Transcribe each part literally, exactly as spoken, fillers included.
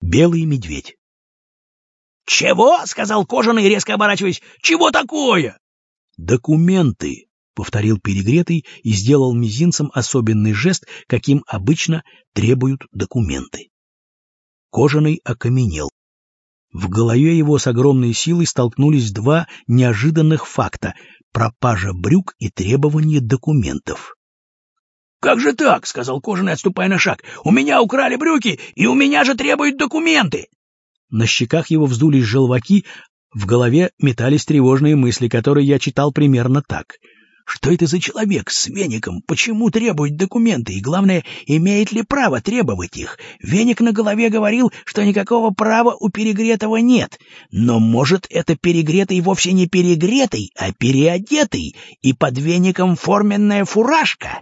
Белый медведь. «Чего?» — сказал Кожаный, резко оборачиваясь. «Чего такое?» «Документы», — повторил Перегретый и сделал мизинцем особенный жест, каким обычно требуют документы. Кожаный окаменел. В голове его с огромной силой столкнулись два неожиданных факта — пропажа брюк и требование документов. «Как же так?» — сказал Кожаный, отступая на шаг. «У меня украли брюки, и у меня же требуют документы!» На щеках его вздулись желваки, в голове метались тревожные мысли, которые я читал примерно так. Что это за человек с веником? Почему требует документы? И, главное, имеет ли право требовать их? Веник на голове говорил, что никакого права у Перегретого нет. Но, может, это Перегретый вовсе не перегретый, а переодетый, и под веником форменная фуражка?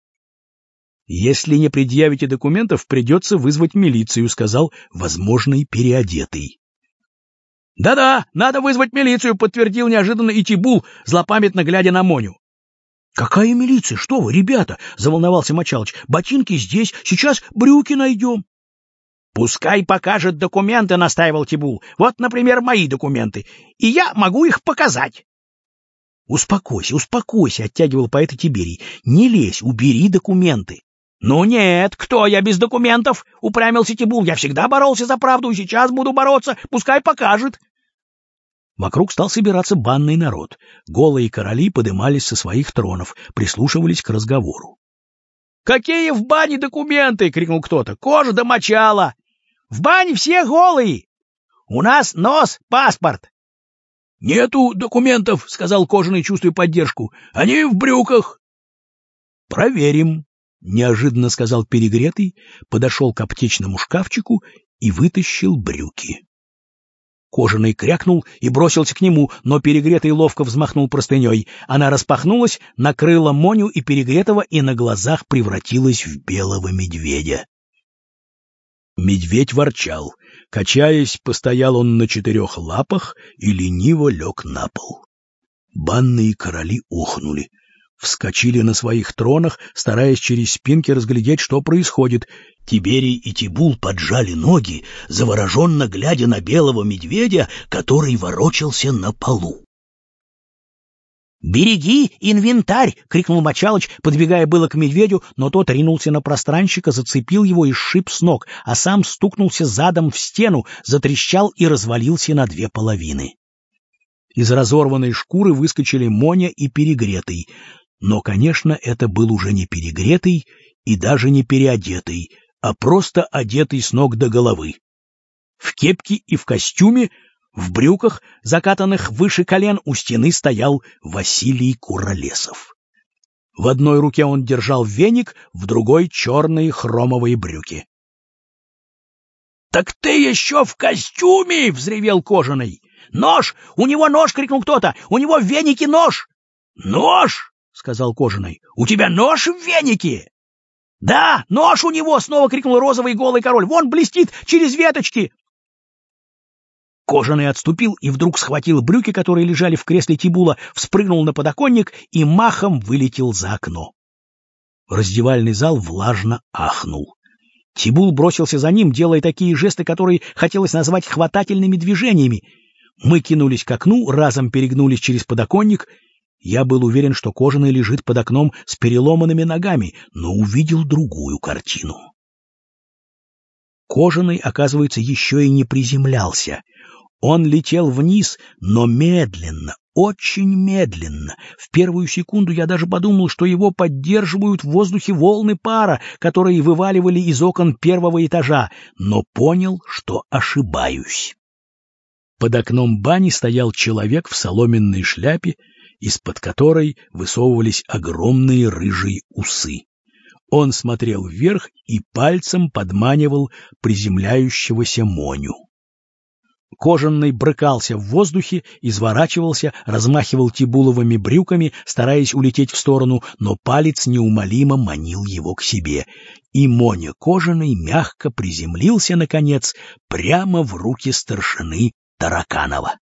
«Если не предъявите документов, придется вызвать милицию», — сказал возможный переодетый. «Да-да, надо вызвать милицию», — подтвердил неожиданно и Тибул, злопамятно глядя на Моню. «Какая милиция? Что вы, ребята?» — заволновался Мочалыч. «Ботинки здесь, сейчас брюки найдем». «Пускай покажет документы», — настаивал Тибул. «Вот, например, мои документы, и я могу их показать». «Успокойся, успокойся», — оттягивал поэт Тиберий. «Не лезь, убери документы». «Ну нет, кто я без документов?» — упрямился Тибул. «Я всегда боролся за правду и сейчас буду бороться. Пускай покажет». Вокруг стал собираться банный народ. Голые короли подымались со своих тронов, прислушивались к разговору. «Какие в бане документы?» — крикнул кто-то. «Кожа до мочала! В бане все голые! У нас нос, паспорт!» «Нету документов», — сказал Кожаный, чувствуя поддержку. «Они в брюках». «Проверим», — неожиданно сказал Перегретый, подошел к аптечному шкафчику и вытащил брюки. Кожаный крякнул и бросился к нему, но Перегретый ловко взмахнул простыней. Она распахнулась, накрыла Моню и Перегретого и на глазах превратилась в белого медведя. Медведь ворчал. Качаясь, постоял он на четырех лапах и лениво лег на пол. Банные короли охнули. Вскочили на своих тронах, стараясь через спинки разглядеть, что происходит. Тиберий и Тибул поджали ноги, завороженно глядя на белого медведя, который ворочался на полу. «Береги инвентарь!» — крикнул Мочалыч, подбегая было к медведю, но тот ринулся на пространщика, зацепил его и сшиб с ног, а сам стукнулся задом в стену, затрещал и развалился на две половины. Из разорванной шкуры выскочили Моня и Перегретый. Но, конечно, это был уже не Перегретый и даже не переодетый, а просто одетый с ног до головы. В кепке и в костюме, в брюках, закатанных выше колен, у стены стоял Василий Куролесов. В одной руке он держал веник, в другой — черные хромовые брюки. «Так ты еще в костюме!» — взревел Кожаный. «Нож! У него нож!» — крикнул кто-то. «У него в венике нож!» «Нож!» — сказал Кожаный. «У тебя нож в венике?» «Да, нож у него!» — снова крикнул розовый голый король. «Вон блестит через веточки!» Кожаный отступил и вдруг схватил брюки, которые лежали в кресле Тибула, вспрыгнул на подоконник и махом вылетел за окно. Раздевальный зал влажно ахнул. Тибул бросился за ним, делая такие жесты, которые хотелось назвать хватательными движениями. Мы кинулись к окну, разом перегнулись через подоконник. Я был уверен, что Кожаный лежит под окном с переломанными ногами, но увидел другую картину. Кожаный, оказывается, еще и не приземлялся. Он летел вниз, но медленно, очень медленно. В первую секунду я даже подумал, что его поддерживают в воздухе волны пара, которые вываливали из окон первого этажа, но понял, что ошибаюсь. Под окном бани стоял человек в соломенной шляпе, из-под которой высовывались огромные рыжие усы. Он смотрел вверх и пальцем подманивал приземляющегося Моню. Кожаный брыкался в воздухе, изворачивался, размахивал тибуловыми брюками, стараясь улететь в сторону, но палец неумолимо манил его к себе. И Моня Кожаный мягко приземлился, наконец, прямо в руки старшины Тараканова.